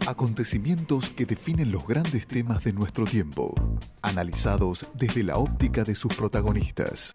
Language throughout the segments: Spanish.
Acontecimientos que definen los grandes temas de nuestro tiempo, analizados desde la óptica de sus protagonistas.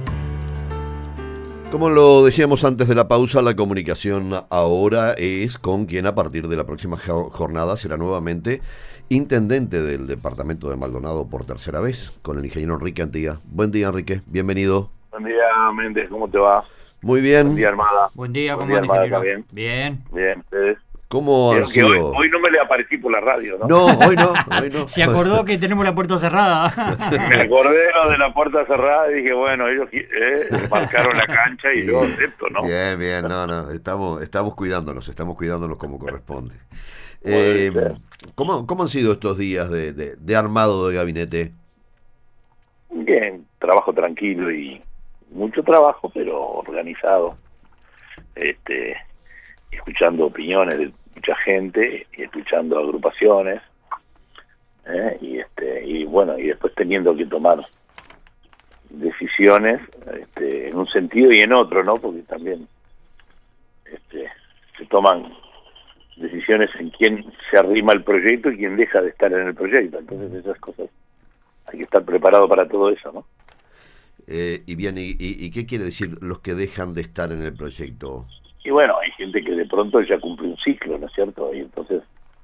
Como lo decíamos antes de la pausa, la comunicación ahora es con quien a partir de la próxima jornada será nuevamente intendente del departamento de Maldonado por tercera vez, con el ingeniero Enrique Antía. Buen día, Enrique, bienvenido. Buen día, Méndez, ¿cómo te va? Muy bien. Buen día, Armada. Buen día, ¿cómo Buen día, andas, Armada, ingeniero? ¿bien? Bien. Bien, ustedes. ¿Cómo han sido? Hoy no me le aparecí por la radio, ¿no? No, hoy no. Se acordó que tenemos la puerta cerrada. Me acordé de la puerta cerrada y dije, bueno, ellos marcaron la cancha y yo acepto, ¿no? Bien, no, estamos cuidándonos como corresponde. ¿Cómo han sido estos días de armado de gabinete? Bien, trabajo tranquilo y mucho trabajo, pero organizado. Escuchando opiniones de mucha gente y escuchando agrupaciones, y bueno, y después teniendo que tomar decisiones en un sentido y en otro, ¿no? Porque también se toman decisiones en quién se arrima el proyecto y quién deja de estar en el proyecto. Entonces esas cosas hay que estar preparado para todo eso, ¿no? Y bien, ¿y qué quiere decir los que dejan de estar en el proyecto? Y bueno, hay gente que de pronto ya cumple un ciclo, ¿no es cierto? Y entonces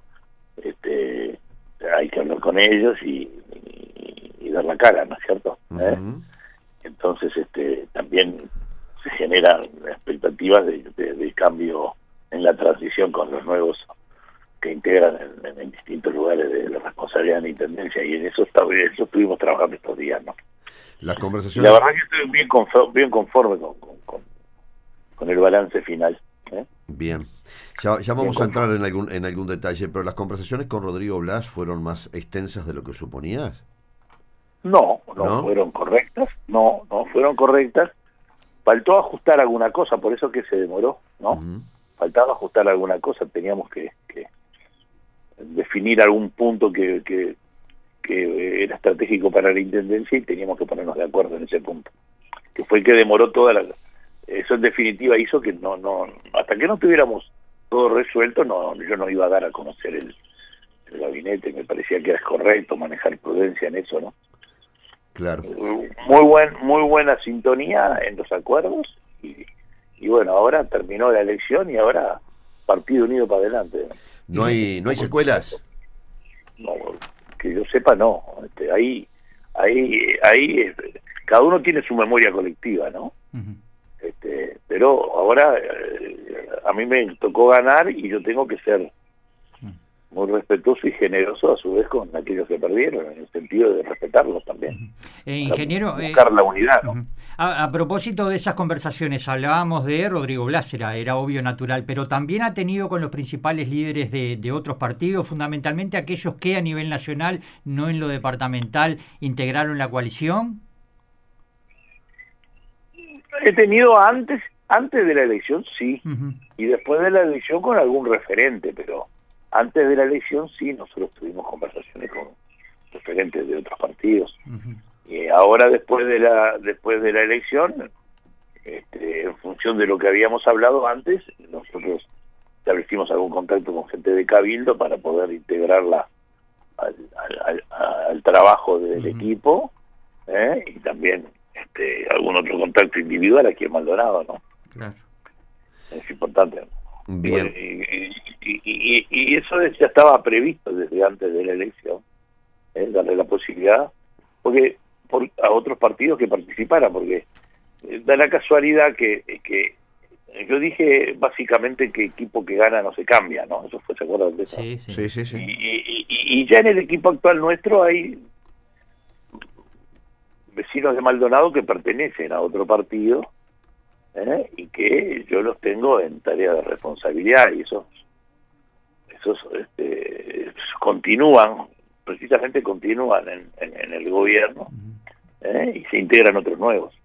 hay que hablar con ellos y dar la cara, ¿no es cierto? Uh-huh. Entonces también se generan expectativas de cambio en la transición con los nuevos que integran en distintos lugares de la responsabilidad de la intendencia, y en eso estuvimos trabajando estos días, ¿no? Las Y conversaciones... la verdad que estoy bien conforme con el balance final. Bien. Ya vamos a entrar en algún detalle, pero las conversaciones con Rodrigo Blas fueron más extensas de lo que suponías. No ¿No? fueron correctas, no fueron correctas. Faltó ajustar alguna cosa, por eso que se demoró, ¿no? Uh-huh. Faltaba ajustar alguna cosa, teníamos que definir algún punto que era estratégico para la intendencia y teníamos que ponernos de acuerdo en ese punto, que fue el que demoró eso en definitiva hizo que no hasta que no tuviéramos todo resuelto, yo no iba a dar a conocer el gabinete. Me parecía que era correcto manejar prudencia en eso, ¿no? Claro. Muy buena sintonía en los acuerdos y bueno, ahora terminó la elección y ahora partido unido para adelante. ¿No hay secuelas? No, que yo sepa, no. Ahí cada uno tiene su memoria colectiva, ¿no? Ujú. Pero ahora a mí me tocó ganar y yo tengo que ser muy respetuoso y generoso a su vez con aquellos que perdieron, en el sentido de respetarlos también. Ingeniero, buscar la unidad, ¿no? a propósito de esas conversaciones, hablábamos de Rodrigo Blas, era obvio, natural, pero también ha tenido con los principales líderes de otros partidos, fundamentalmente aquellos que a nivel nacional, no en lo departamental, integraron la coalición. He tenido antes de la elección, sí, Uh-huh. y después de la elección con algún referente, pero antes de la elección sí, nosotros tuvimos conversaciones con referentes de otros partidos. Uh-huh. Y ahora después de la elección, en función de lo que habíamos hablado antes, nosotros establecimos algún contacto con gente de Cabildo para poder integrarla al trabajo del Uh-huh. equipo, y también algún otro contacto individual aquí en Maldonado, ¿no? Claro. Es importante. Bien. Y eso ya estaba previsto desde antes de la elección, darle la posibilidad a otros partidos que participaran, porque da la casualidad que yo dije básicamente que equipo que gana no se cambia, ¿no? Eso ¿se acuerdan de eso? Sí. Sí. Y ya en el equipo actual nuestro hay vecinos de Maldonado que pertenecen a otro partido, y que yo los tengo en tarea de responsabilidad, y esos precisamente continúan en el gobierno, y se integran otros nuevos.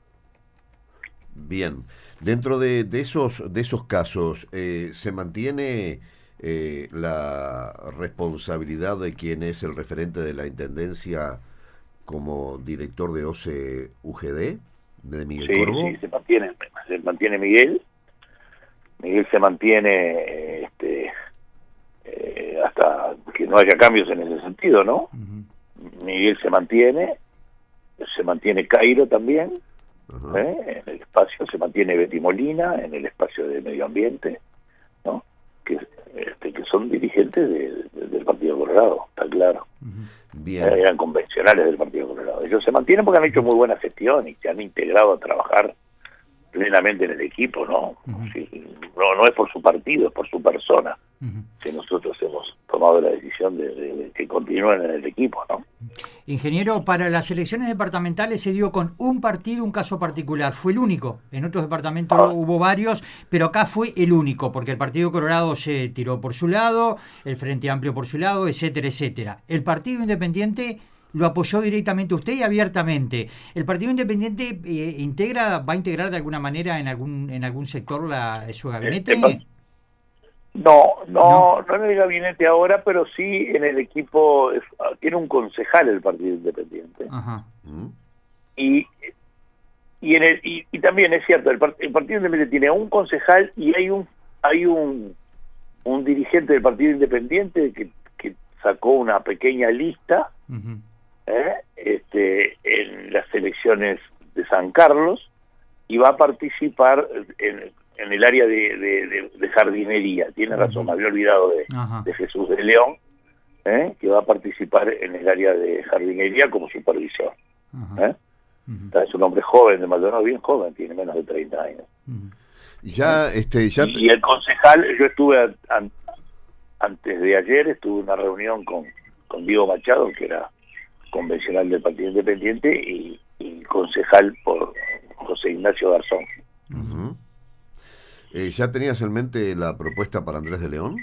Bien. Dentro de esos casos, ¿se mantiene la responsabilidad de quien es el referente de la intendencia como director de OCE UGD, de Miguel Corvo? Sí, se mantiene Miguel se mantiene hasta que no haya cambios en ese sentido, ¿no? Uh-huh. Miguel se mantiene Cairo también, Ajá. en el espacio, se mantiene Betty Molina en el espacio de medio ambiente, ¿no? Que son dirigentes del Partido Colorado, está claro. Uh-huh. Bien. Eran convencionales del Partido Colorado. Ellos se mantienen porque han hecho muy buena gestión y se han integrado a trabajar plenamente en el equipo, ¿no? Uh-huh. Sí, no es por su partido, es por su persona, Uh-huh. que nosotros hemos tomado la decisión de que continúen en el equipo, ¿no? Ingeniero, para las elecciones departamentales se dio con un partido, un caso particular. Fue el único. En otros departamentos hubo varios, pero acá fue el único, porque el Partido Colorado se tiró por su lado, el Frente Amplio por su lado, etcétera, etcétera. El Partido Independiente lo apoyó directamente usted y abiertamente. ¿El Partido Independiente va a integrar de alguna manera en algún sector su gabinete? No en el gabinete ahora, pero sí en el equipo. Tiene un concejal el Partido Independiente. Ajá. Y también es cierto, el Partido Independiente tiene un concejal y hay un dirigente del Partido Independiente que sacó una pequeña lista Uh-huh. en las elecciones de San Carlos y va a participar en el área de jardinería. Tiene razón, me había olvidado de Jesús de León, que va a participar en el área de jardinería como supervisor. Es un hombre joven de Maldonado, bien joven, tiene menos de 30 años. Y el concejal, yo estuve antes de ayer, estuve en una reunión con Diego Machado, que era convencional del Partido Independiente, y concejal por José Ignacio Garzón. Uh-huh. ¿Ya tenías en mente la propuesta para Andrés de León?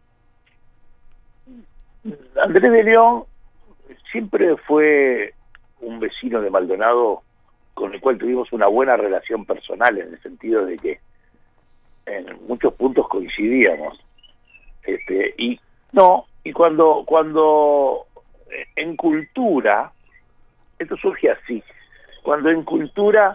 Andrés de León siempre fue un vecino de Maldonado con el cual tuvimos una buena relación personal, en el sentido de que en muchos puntos coincidíamos. Y cuando en cultura, esto surge así, cuando en cultura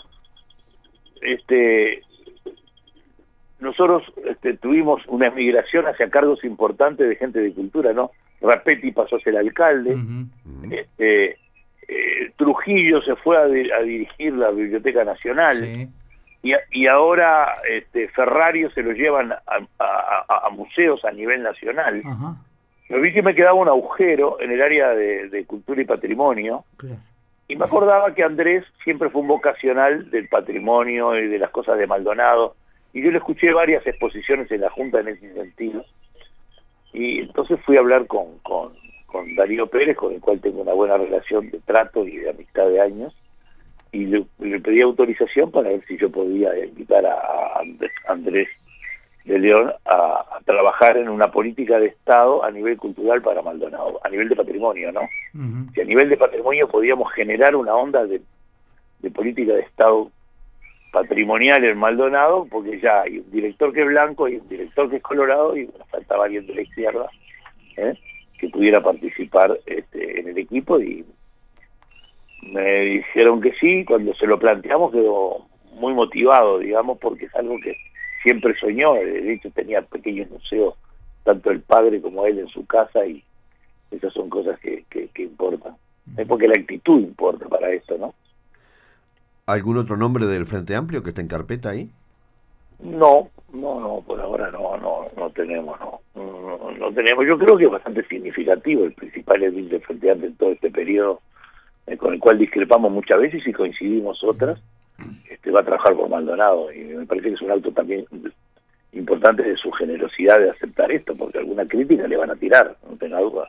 nosotros tuvimos una emigración hacia cargos importantes de gente de cultura, ¿no? Rapetti pasó a ser alcalde, Uh-huh. Trujillo se fue a dirigir la Biblioteca Nacional, Sí. y ahora Ferrario se lo llevan a museos a nivel nacional. Ajá. Me vi que me quedaba un agujero en el área de cultura y patrimonio, Claro. y me acordaba que Andrés siempre fue un vocacional del patrimonio y de las cosas de Maldonado, y yo le escuché varias exposiciones en la Junta en ese sentido, y entonces fui a hablar con Darío Pérez, con el cual tengo una buena relación de trato y de amistad de años, y le pedí autorización para ver si yo podía invitar a Andrés de León a trabajar en una política de Estado a nivel cultural para Maldonado, a nivel de patrimonio, ¿no? Uh-huh. Si a nivel de patrimonio podíamos generar una onda de política de Estado patrimonial en Maldonado, porque ya hay un director que es blanco, hay un director que es colorado, y faltaba alguien de la izquierda que pudiera participar en el equipo, y me dijeron que sí. Cuando se lo planteamos quedó muy motivado, digamos, porque es algo que siempre soñó. De hecho tenía pequeños museos, tanto el padre como él en su casa, y esas son cosas que importan. Es porque la actitud importa para esto, ¿no? ¿Algún otro nombre del Frente Amplio que esté en carpeta ahí? No, por ahora no tenemos, no tenemos. Yo creo que es bastante significativo el principal edil del Frente Amplio en todo este periodo, con el cual discrepamos muchas veces y coincidimos otras. Va a trabajar por Maldonado, y me parece que es un acto también importante de su generosidad de aceptar esto, porque alguna crítica le van a tirar, no tenga duda.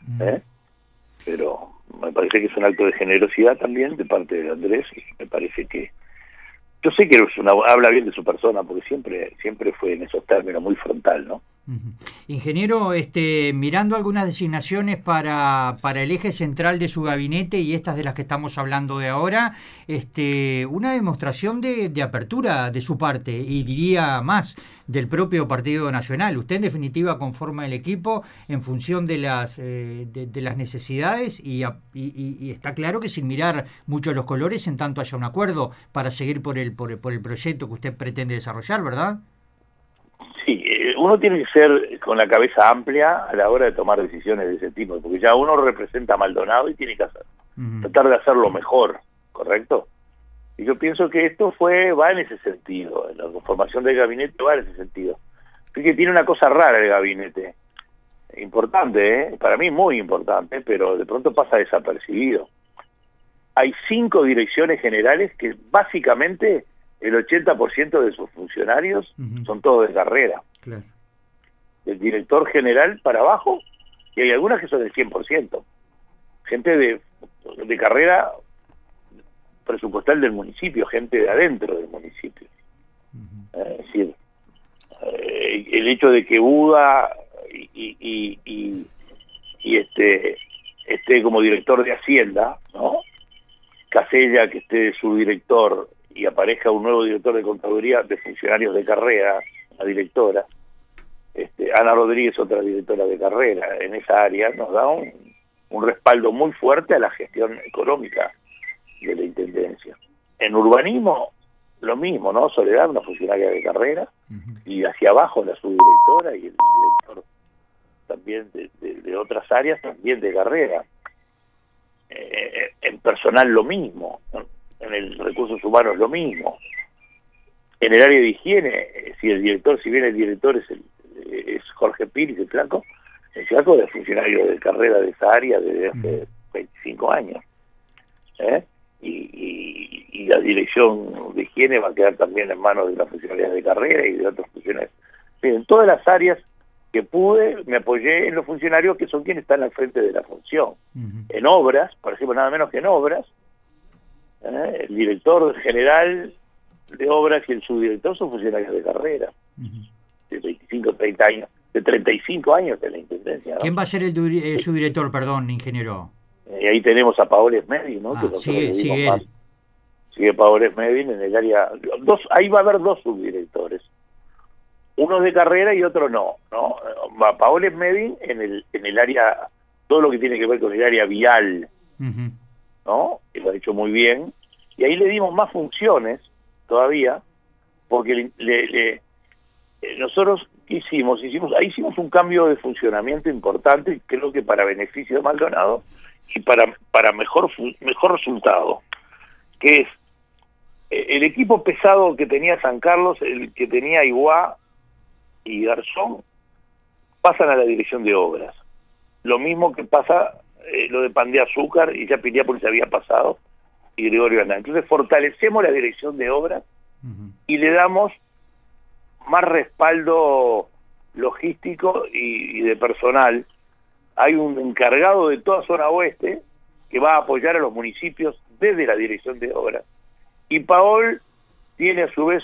Pero me parece que es un acto de generosidad también de parte de Andrés, y me parece que yo sé que habla bien de su persona, porque siempre fue en esos términos muy frontal, ¿no? Uh-huh. Ingeniero, mirando algunas designaciones para el eje central de su gabinete y estas de las que estamos hablando de ahora, una demostración de apertura de su parte, y diría más, del propio Partido Nacional. Usted en definitiva conforma el equipo en función de las necesidades, y está claro que sin mirar mucho los colores, en tanto haya un acuerdo para seguir por el proyecto que usted pretende desarrollar, ¿verdad? Sí, uno tiene que ser con la cabeza amplia a la hora de tomar decisiones de ese tipo, porque ya uno representa a Maldonado y tiene que tratar de hacerlo mejor, ¿correcto? Y yo pienso que esto va en ese sentido, la conformación del gabinete va en ese sentido. Fíjate que tiene una cosa rara el gabinete, importante, para mí muy importante, pero de pronto pasa desapercibido. Hay 5 direcciones generales que básicamente el 80% de sus funcionarios son todos de carrera. Claro. Del director general para abajo, y hay algunas que son del 100%. Gente de carrera presupuestal del municipio, gente de adentro del municipio. Es decir, el hecho de que Buda esté como director de Hacienda, ¿no? Casella que esté de subdirector y aparezca un nuevo director de contaduría de funcionarios de carrera, una directora, Ana Rodríguez, otra directora de carrera, en esa área nos da un respaldo muy fuerte a la gestión económica de la Intendencia. En urbanismo, lo mismo, ¿no? Soledad, una funcionaria de carrera, y hacia abajo la subdirectora y el director también de otras áreas, también de carrera. En personal lo mismo, en el recursos humanos lo mismo. En el área de higiene, si bien el director es Jorge Piris, el Flaco es funcionario de carrera de esa área desde hace 25 años. Y la dirección de higiene va a quedar también en manos de las funcionarias de carrera y de otros funcionarios. En todas las áreas que pude, me apoyé en los funcionarios que son quienes están al frente de la función. En obras, por ejemplo, nada menos que en obras, el director general de obras y el subdirector son funcionarios de carrera, de 25, 30 años, de 35 años de la Intendencia, ¿no? ¿Quién va a ser el subdirector, perdón, ingeniero? Y ahí tenemos a Paola Smedin, ¿no? Sigue él. Sigue Paola Smedin en el área... ahí va a haber 2 subdirectores. Uno de carrera y otro no. Va Paola Smedin en el área, todo lo que tiene que ver con el área vial, ¿no? Que lo ha hecho muy bien. Y ahí le dimos más funciones todavía, porque nosotros hicimos un cambio de funcionamiento importante, creo que para beneficio de Maldonado y para mejor resultado, que es el equipo pesado que tenía San Carlos, el que tenía Iguá y Garzón, pasan a la dirección de obras. Lo mismo que pasa lo de Pan de Azúcar, y ya Piriápolis había pasado, y Gregorio Hernández. Entonces fortalecemos la dirección de obras y le damos más respaldo logístico y de personal. Hay un encargado de toda zona oeste que va a apoyar a los municipios desde la dirección de obras. Y Paol tiene a su vez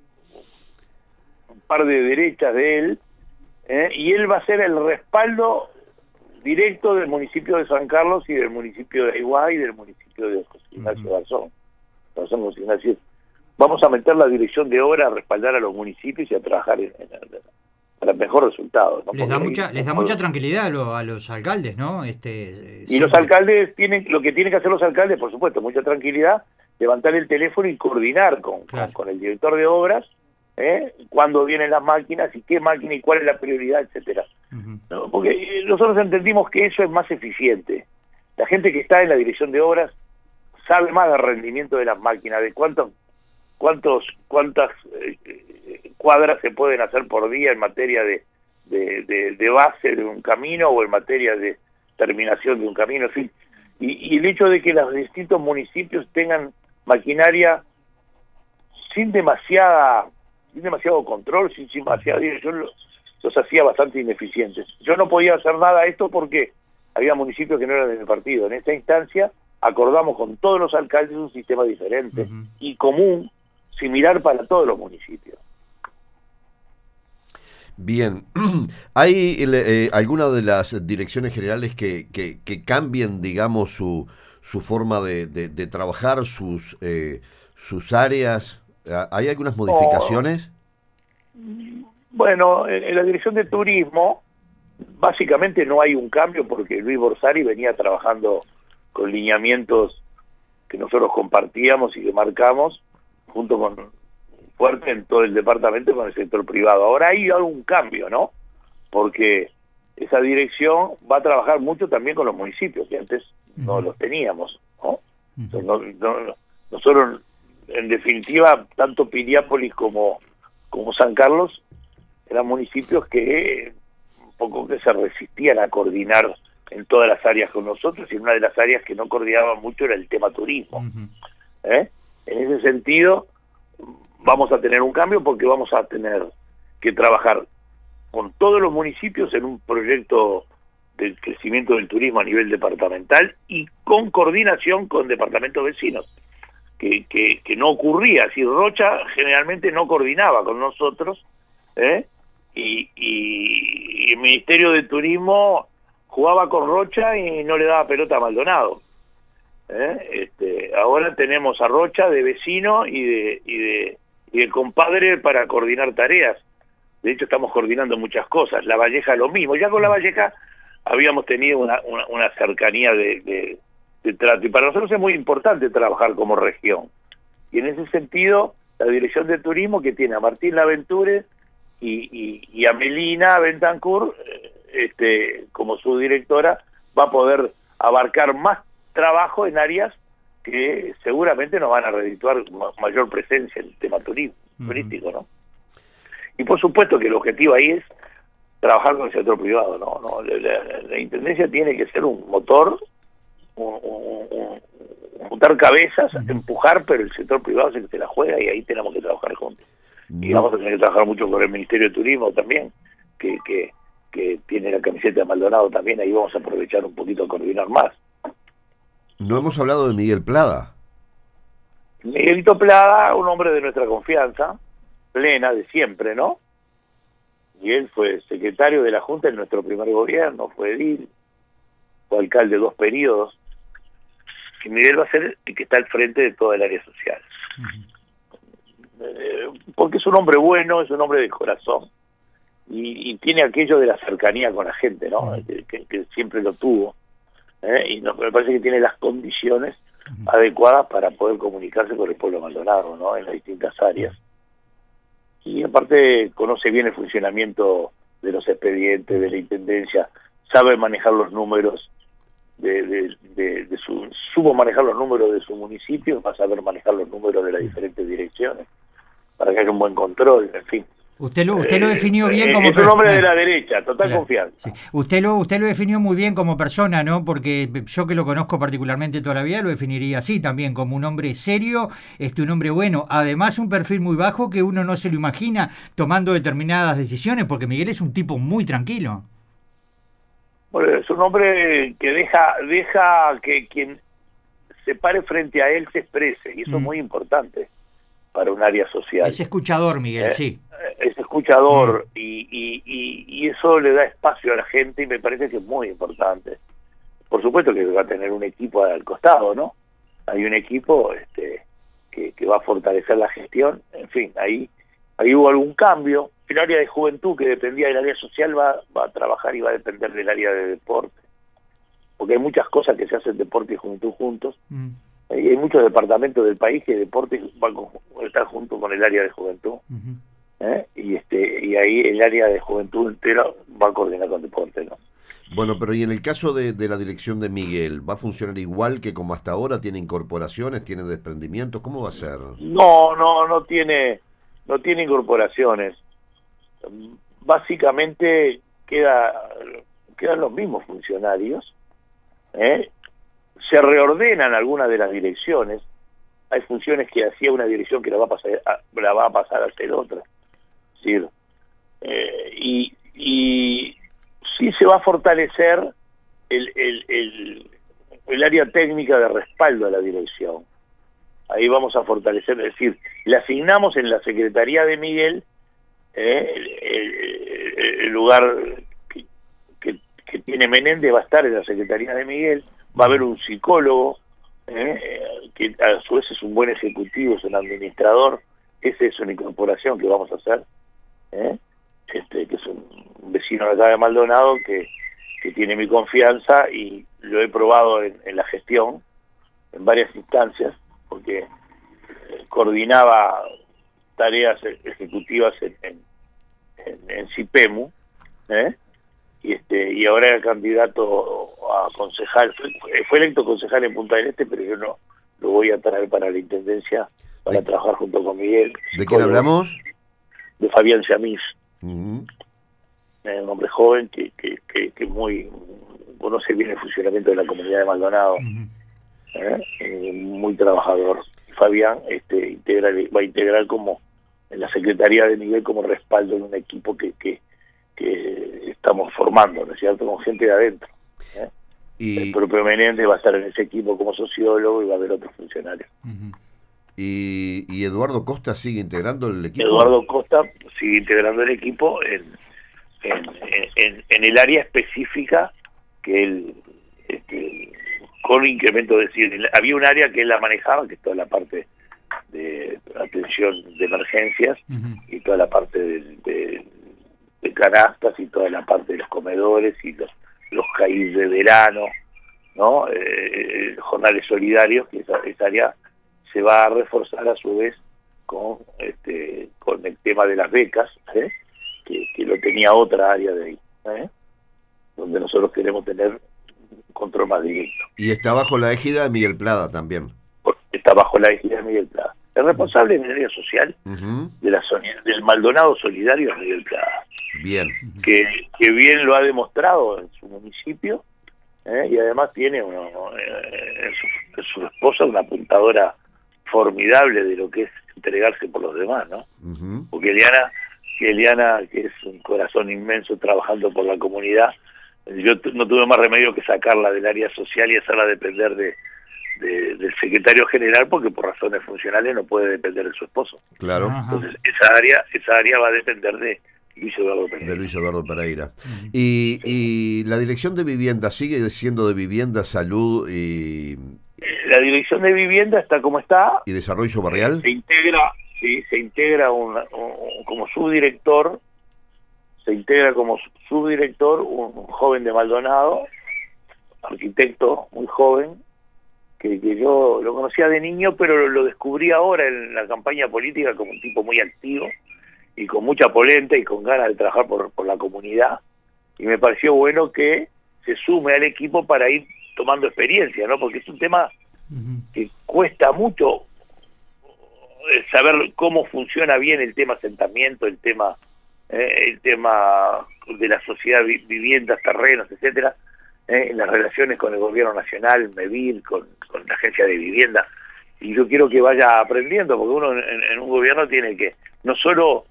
un par de derechas de él, y él va a ser el respaldo directo del municipio de San Carlos y del municipio de Iguá y del municipio de José Ignacio Garzón. José Ignacio. Vamos a meter la dirección de obra a respaldar a los municipios y a trabajar para mejor resultado, ¿no? Les da mucha tranquilidad a los alcaldes, ¿no? Y los alcaldes lo que tienen que hacer los alcaldes, por supuesto, mucha tranquilidad, levantar el teléfono y coordinar con el director de obras, cuándo vienen las máquinas y qué máquina y cuál es la prioridad, etcétera. ¿No? Porque nosotros entendimos que eso es más eficiente. La gente que está en la dirección de obras sabe más del rendimiento de las máquinas, de cuántas cuadras se pueden hacer por día en materia de base de un camino o en materia de terminación de un camino, en fin. Y el hecho de que los distintos municipios tengan maquinaria sin demasiado control, sin demasiada dirección, los hacía bastante ineficientes. Yo no podía hacer nada a esto porque había municipios que no eran de mi partido. En esta instancia acordamos con todos los alcaldes un sistema diferente y común, similar para todos los municipios. Bien, ¿hay alguna de las direcciones generales que cambien, digamos, su forma de trabajar, sus áreas? ¿Hay algunas modificaciones? Bueno, en la dirección de turismo básicamente no hay un cambio porque Luis Borsari venía trabajando con lineamientos que nosotros compartíamos y que marcamos junto con fuerte en todo el departamento con el sector privado. Ahora hay algún cambio, ¿no? Porque esa dirección va a trabajar mucho también con los municipios, que antes no los teníamos, ¿no? Nosotros, en definitiva, tanto Piriápolis como San Carlos eran municipios que un poco que se resistían a coordinar en todas las áreas con nosotros, y una de las áreas que no coordinaban mucho era el tema turismo. En ese sentido, vamos a tener un cambio porque vamos a tener que trabajar con todos los municipios en un proyecto del crecimiento del turismo a nivel departamental y con coordinación con departamentos vecinos, que no ocurría. Así, Rocha generalmente no coordinaba con nosotros, y el Ministerio de Turismo jugaba con Rocha y no le daba pelota a Maldonado. Ahora tenemos a Rocha de vecino y de compadre para coordinar tareas. De hecho, estamos coordinando muchas cosas. La Valleja lo mismo. Ya con La Valleja habíamos tenido una cercanía de trato. Y para nosotros es muy importante trabajar como región. Y en ese sentido, la Dirección de Turismo, que tiene a Martín Laventure y a Melina Bentancur como su directora, va a poder abarcar más trabajo en áreas que seguramente nos van a redituar mayor presencia en el tema turístico, ¿no? Y por supuesto que el objetivo ahí es trabajar con el sector privado, ¿no? La Intendencia tiene que ser un motor, juntar cabezas, empujar, pero el sector privado es el que se la juega y ahí tenemos que trabajar juntos. Y vamos a tener que trabajar mucho con el Ministerio de Turismo también, que tiene la camiseta de Maldonado también, ahí vamos a aprovechar un poquito a coordinar más. No hemos hablado de Miguel Plada. Miguelito Plada, un hombre de nuestra confianza, plena, de siempre, ¿no? Y él fue secretario de la Junta en nuestro primer gobierno, fue edil, fue alcalde 2 periodos, y Miguel va a ser el que está al frente de toda el área social. Porque es un hombre bueno, es un hombre de corazón, y tiene aquello de la cercanía con la gente, ¿no? Que siempre lo tuvo, y me parece que tiene las condiciones adecuadas para poder comunicarse con el pueblo Maldonado, ¿no? En las distintas áreas. Y aparte conoce bien el funcionamiento de los expedientes, de la Intendencia, sabe manejar los números supo manejar los números de su municipio, va a saber manejar los números de las diferentes direcciones, para que haya un buen control, en fin. Usted lo definió bien como... Es un hombre de la derecha, total confianza. Sí. Usted lo definió muy bien como persona, ¿no? Porque yo, que lo conozco particularmente toda la vida, lo definiría así también, como un hombre serio, un hombre bueno. Además, un perfil muy bajo que uno no se lo imagina tomando determinadas decisiones, porque Miguel es un tipo muy tranquilo. Bueno, es un hombre que deja que quien se pare frente a él se exprese, y eso es muy importante para un área social. Es escuchador, Miguel, sí. Es escuchador, y eso le da espacio a la gente, y me parece que es muy importante. Por supuesto que va a tener un equipo al costado, ¿no? Hay un equipo que va a fortalecer la gestión. En fin, ahí hubo algún cambio. El área de juventud, que dependía del área social, va a trabajar y va a depender del área de deporte. Porque hay muchas cosas que se hacen deporte y juventud juntos. Y hay muchos departamentos del país que deporte va a estar junto con el área de juventud. Y ahí el área de juventud entera va a coordinar con deporte, ¿no? Bueno, pero y en el caso de la dirección de Miguel, ¿va a funcionar igual que como hasta ahora? ¿Tiene incorporaciones? ¿Tiene desprendimientos? ¿Cómo va a ser? No tiene incorporaciones. Básicamente quedan los mismos funcionarios. Se reordenan algunas de las direcciones. Hay funciones que hacía una dirección que la va a pasar a hacer otra. ¿Sí? Y sí se va a fortalecer el área técnica de respaldo a la dirección. Ahí vamos a fortalecer, es decir, le asignamos en la Secretaría de Miguel el lugar que tiene Menéndez, va a estar en la Secretaría de Miguel. Va a haber un psicólogo, que a su vez es un buen ejecutivo, es un administrador. Esa es una incorporación que vamos a hacer, que es un vecino de acá de Maldonado que tiene mi confianza, y lo he probado en la gestión en varias instancias, porque coordinaba tareas ejecutivas en CIPEMU, y ahora era candidato a concejal. Fue electo concejal en Punta del Este, pero yo no lo voy a traer para la intendencia para trabajar junto con Miguel. ¿De quién hablamos? De Fabián Siamís. Uh-huh. Un hombre joven que muy conoce bien el funcionamiento de la comunidad de Maldonado. Uh-huh. Muy trabajador. Fabián va a integrar como en la Secretaría de Miguel como respaldo en un equipo que estamos formando, ¿no es cierto?, con gente de adentro. Y el propio Menéndez va a estar en ese equipo como sociólogo y va a haber otros funcionarios. Uh-huh. ¿Y Eduardo Costa sigue integrando el equipo? Eduardo Costa sigue integrando el equipo en el área específica que él, con incremento, es decir, había un área que él la manejaba, que es toda la parte de atención de emergencias, uh-huh, y toda la parte de canastas y toda la parte de los comedores y los CAIs de verano, ¿no? Jornales solidarios, que esa área se va a reforzar a su vez con el tema de las becas, que lo tenía otra área de ahí, donde nosotros queremos tener un control más directo. Y está bajo la égida de Miguel Plada también. Está bajo la égida de Miguel Plada. El responsable en el área social, uh-huh, del Maldonado Solidario es Miguel Plada. Bien. Que bien lo ha demostrado en su municipio, y además tiene en su esposa una apuntadora formidable de lo que es entregarse por los demás, ¿no? Uh-huh. Porque Eliana, que es un corazón inmenso trabajando por la comunidad, yo no tuve más remedio que sacarla del área social y hacerla depender del secretario general, porque por razones funcionales no puede depender de su esposo. Claro. Entonces esa área va a depender de Luis Eduardo Pereira. De Luis Eduardo Pereira. Uh-huh. Y la dirección de vivienda sigue siendo de vivienda, salud y... La dirección de vivienda está como está. ¿Y desarrollo barrial? Se integra como subdirector, un joven de Maldonado, arquitecto muy joven, que yo lo conocía de niño, pero lo descubrí ahora en la campaña política como un tipo muy activo y con mucha polenta y con ganas de trabajar por la comunidad, y me pareció bueno que se sume al equipo para ir tomando experiencia, ¿no? Porque es un tema que cuesta mucho saber cómo funciona bien el tema asentamiento, el tema de la sociedad, viviendas, terrenos, etcétera, en las relaciones con el gobierno nacional, MEVIR, con la agencia de vivienda, y yo quiero que vaya aprendiendo, porque uno en un gobierno tiene que no solo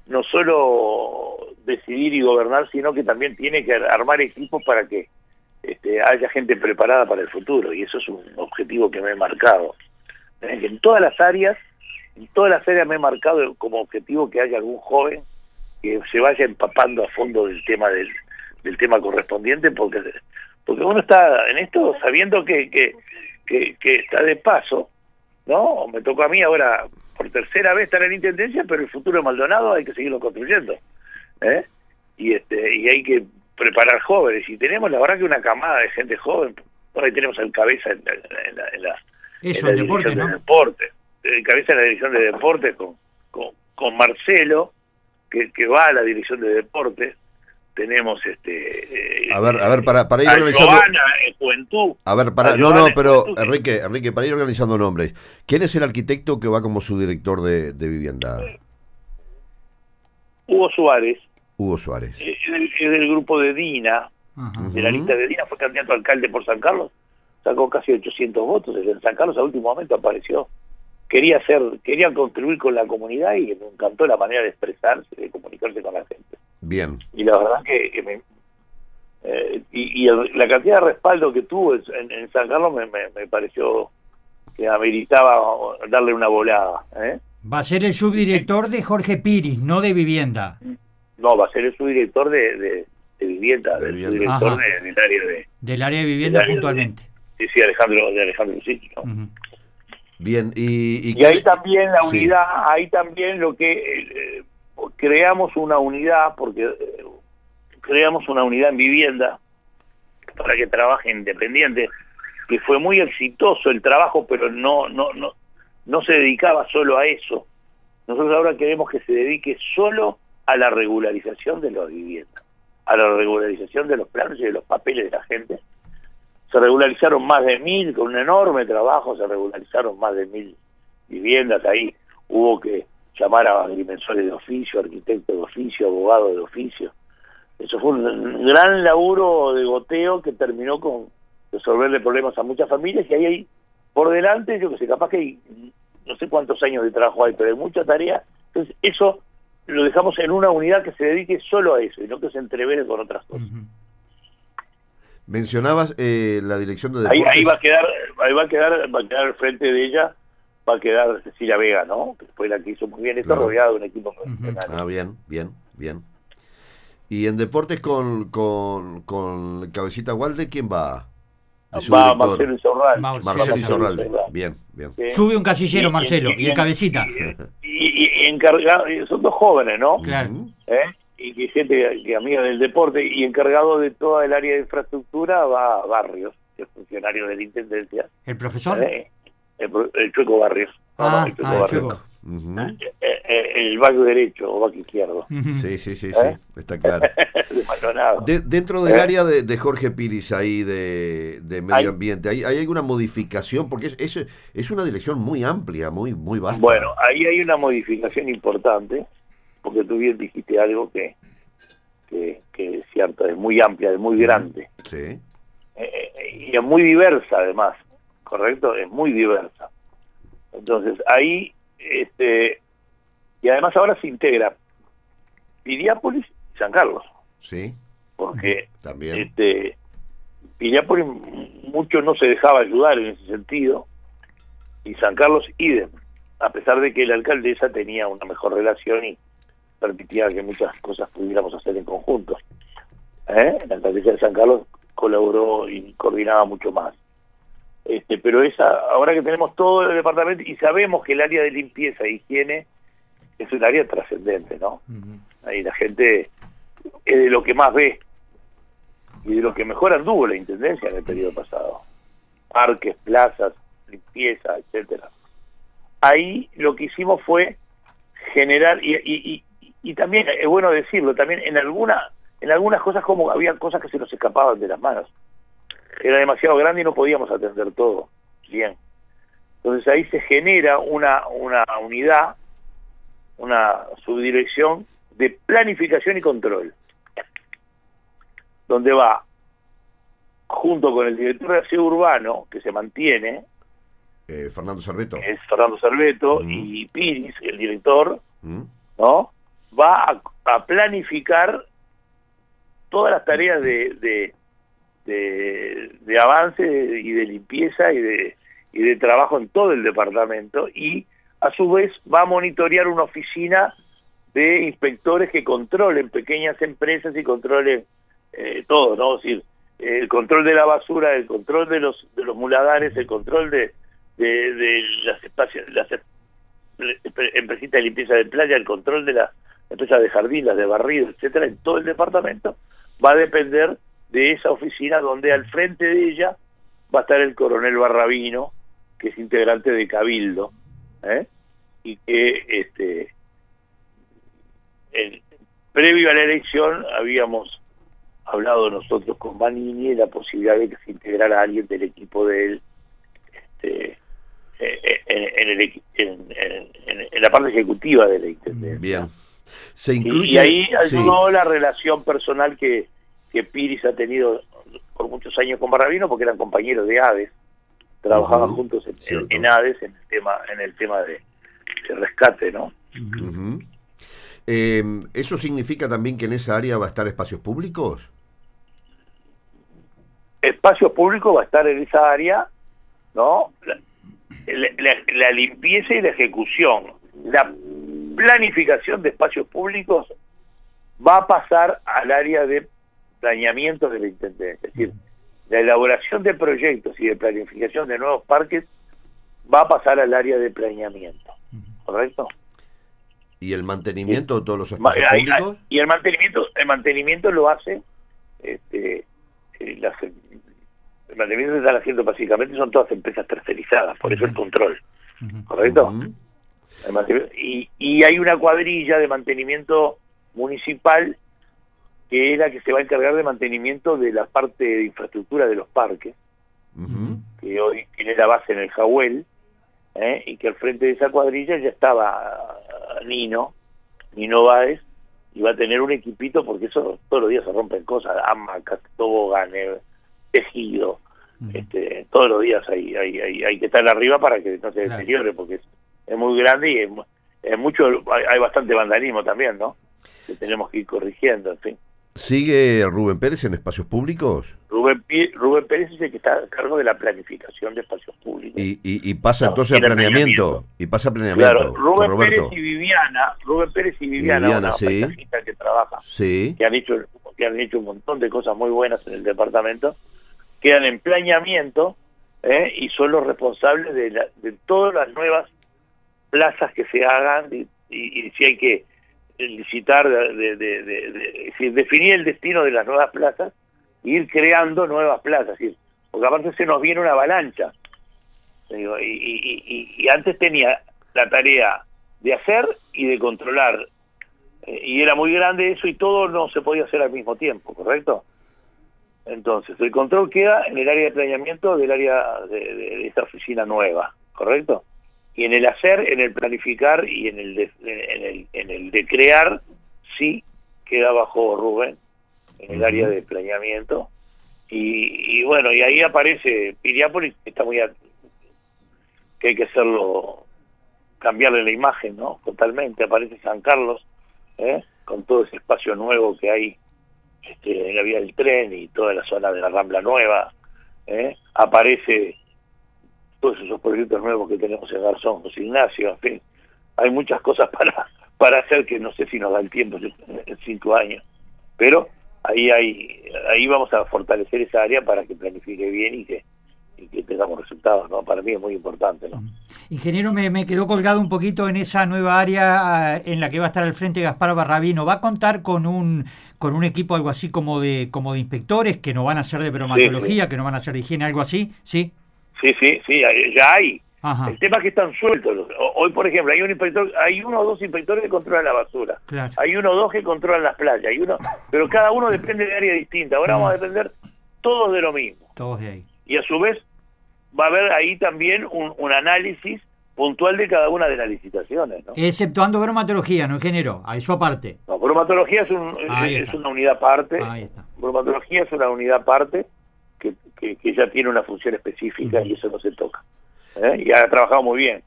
decidir y gobernar, sino que también tiene que armar equipos para que haya gente preparada para el futuro, y eso es un objetivo que me he marcado. En todas las áreas me he marcado como objetivo que haya algún joven que se vaya empapando a fondo del tema del tema correspondiente, porque uno está en esto sabiendo que está de paso, ¿no? Me tocó a mí ahora por tercera vez estar en intendencia, pero el futuro de Maldonado hay que seguirlo construyendo, y hay que preparar jóvenes, y tenemos la verdad que una camada de gente joven. Ahí tenemos al cabeza en la deporte, ¿no? El cabeza en la dirección de deporte con Marcelo, que va a la dirección de deporte. Tenemos a ver para ir organizando Giovanna en Juventud. A ver, pero Enrique, para ir organizando nombres, ¿quién es el arquitecto que va como subdirector de vivienda? Hugo Suárez. Es del grupo de Dina, uh-huh, de la lista de Dina, fue candidato a alcalde por San Carlos, sacó casi 800 votos, en San Carlos a último momento apareció, quería contribuir con la comunidad, y me encantó la manera de expresarse, de comunicarse con la gente. Bien. Y la verdad que la cantidad de respaldo que tuvo en San Carlos me pareció que ameritaba darle una volada. Va a ser el subdirector de Jorge Piris, no de vivienda. No, va a ser el subdirector de vivienda, subdirector del área de vivienda puntualmente. Sí, Alejandro Lucich, ¿no? Uh-huh. Bien, y ahí también la unidad, ahí también lo que creamos una unidad, porque creamos una unidad en vivienda para que trabaje independiente, que fue muy exitoso el trabajo, pero no se dedicaba solo a eso, nosotros ahora queremos que se dedique solo a la regularización de las viviendas, a la regularización de los planos y de los papeles de la gente. Se regularizaron más de 1.000, con un enorme trabajo, se regularizaron más de 1.000 viviendas. Ahí hubo que llamar a agrimensores de oficio, arquitectos de oficio, abogados de oficio. Eso fue un gran laburo de goteo que terminó con resolverle problemas a muchas familias, y ahí hay por delante, yo que sé, capaz que hay, no sé cuántos años de trabajo hay, pero hay mucha tarea. Entonces eso lo dejamos en una unidad que se dedique solo a eso y no que se entrevere con otras cosas. Mencionabas la dirección de deportes. Ahí va a quedar al frente de ella, va a quedar Cecilia Vega, ¿no? Que fue la que hizo muy bien esto, Claro. rodeado de un equipo profesional. Ah, bien. Y en deportes con Cabecita Walde, ¿quién va? De su Va director. Marcelo Insaurralde. Marcelo Insaurralde. Bien. Sí. Sube un casillero, Marcelo, y el Cabecita. Y encargado, son dos jóvenes, ¿no? Claro. Y que gente que amiga del deporte, y encargado de toda el área de infraestructura va Barrios, que es funcionario de la Intendencia. ¿El profesor? El Chueco Barrios. El Chueco Chueco. Barrios. El back derecho o back izquierdo. Sí, está claro. De Maldonado. Dentro del área de Jorge Piris, ahí de medio ambiente, ¿hay alguna modificación? Porque es una dirección muy amplia, muy vasta. Bueno, ahí hay una modificación importante, porque tú bien dijiste algo que es cierto, es muy amplia, es muy grande. Sí. Y es muy diversa además, ¿correcto? Es muy diversa. Entonces ahí, y además ahora se integra Piriápolis y San Carlos. Sí. Porque también. Piriápolis mucho no se dejaba ayudar en ese sentido, y San Carlos idem, a pesar de que la alcaldesa tenía una mejor relación y permitía que muchas cosas pudiéramos hacer en conjunto. La alcaldesa de San Carlos colaboró y coordinaba mucho más. Pero ahora que tenemos todo el departamento y sabemos que el área de limpieza e higiene es un área trascendente, ¿no? Ahí la gente es de lo que más ve y de lo que mejor anduvo la Intendencia en el periodo pasado. Parques, plazas, limpieza, etcétera. Ahí lo que hicimos fue generar, y también es bueno decirlo, también en algunas cosas, como había cosas que se nos escapaban de las manos. Era demasiado grande y no podíamos atender todo bien. Entonces ahí se genera una unidad, una subdirección de planificación y control, donde va, junto con el director de aseo urbano, que se mantiene, Fernando Cerveto. es Fernando Cerveto, y Piris, el director, ¿no? Va a planificar todas las tareas de avance y de limpieza y de trabajo en todo el departamento, y a su vez va a monitorear una oficina de inspectores que controlen pequeñas empresas y controlen todo, ¿no? Es decir, el control de la basura, el control de los muladares, el control de las empresitas de limpieza de playa, el control de las empresas de jardín, las de barrido, etcétera, en todo el departamento va a depender de esa oficina, donde al frente de ella va a estar el coronel Barrabino, que es integrante de Cabildo, y que previo a la elección habíamos hablado nosotros con Manini de la posibilidad de que se integrara alguien del equipo de él en la parte ejecutiva de la Intendencia. Bien. Se incluye, y ahí ayudó la relación personal que Piris ha tenido por muchos años con Barrabino, porque eran compañeros de ADES, trabajaban juntos en ADES en el tema de rescate, ¿no? ¿Eso significa también que en esa área va a estar espacios públicos? Espacios públicos va a estar en esa área, ¿no? La limpieza y la ejecución, la planificación de espacios públicos va a pasar al área de planeamiento de la Intendencia. Es decir, la elaboración de proyectos y de planificación de nuevos parques va a pasar al área de planeamiento, ¿correcto? ¿Y el mantenimiento de todos los espacios públicos? Y el mantenimiento lo hace, el mantenimiento se están haciendo básicamente, son todas empresas tercerizadas, por eso el control, ¿correcto? Y hay una cuadrilla de mantenimiento municipal que es la que se va a encargar de mantenimiento de la parte de infraestructura de los parques, que hoy tiene la base en el Jahuel, y que al frente de esa cuadrilla ya estaba Nino Báez, y va a tener un equipito, porque eso todos los días se rompen cosas, hamacas, toboganes, tejido, todos los días hay que estar arriba para que no se deteriore, porque es muy grande y es mucho, hay bastante vandalismo también, ¿no? Que tenemos que ir corrigiendo, en fin. ¿Sigue Rubén Pérez en espacios públicos? Rubén Pérez es el que está a cargo de la planificación de espacios públicos. Y pasa entonces a planeamiento. Y pasa a planeamiento. Claro, Rubén Pérez y Viviana, una sí. paisajista que trabaja, sí. que han hecho un montón de cosas muy buenas en el departamento, quedan en planeamiento, y son los responsables de todas las nuevas plazas que se hagan, y si hay que licitar, es decir, definir el destino de las nuevas plazas, e ir creando nuevas plazas, porque aparte se nos viene una avalancha. Digo, y antes tenía la tarea de hacer y de controlar, y era muy grande eso, y todo no se podía hacer al mismo tiempo, ¿correcto? Entonces, el control queda en el área de planeamiento del área de esta oficina nueva, ¿correcto? Y en el hacer, en el planificar y en el de crear, sí queda bajo Rubén, en el área de planeamiento. Y bueno, y ahí aparece Piriápolis, que está que hay que hacerlo, cambiarle la imagen, ¿no? Totalmente. Aparece San Carlos, con todo ese espacio nuevo que hay en la vía del tren y toda la zona de la Rambla Nueva. Aparece todos esos proyectos nuevos que tenemos en Garzón, José Ignacio, en fin, hay muchas cosas para hacer que no sé si nos da el tiempo en 5 años, pero ahí vamos a fortalecer esa área para que planifique bien y que tengamos resultados, ¿no? Para mí es muy importante, ¿no? Ingeniero, me quedó colgado un poquito en esa nueva área en la que va a estar al frente Gaspar Barrabino. ¿Va a contar con un equipo algo así como de inspectores que no van a ser de bromatología, sí. Que no van a ser de higiene, algo así? Sí. Sí, ya hay. Ajá. El tema es que están sueltos. Hoy, por ejemplo, hay uno o dos inspectores que controlan la basura. Claro. Hay uno o dos que controlan las playas. Pero cada uno depende de área distinta. Ahora vamos a depender todos de lo mismo. Todos de ahí. Y a su vez va a haber ahí también un análisis puntual de cada una de las licitaciones, ¿no? Exceptuando bromatología, ¿no, ingeniero? A eso aparte. No, bromatología es una unidad aparte. Ahí está. Bromatología es una unidad aparte que ya tiene una función específica y eso no se toca. Y ha trabajado muy bien.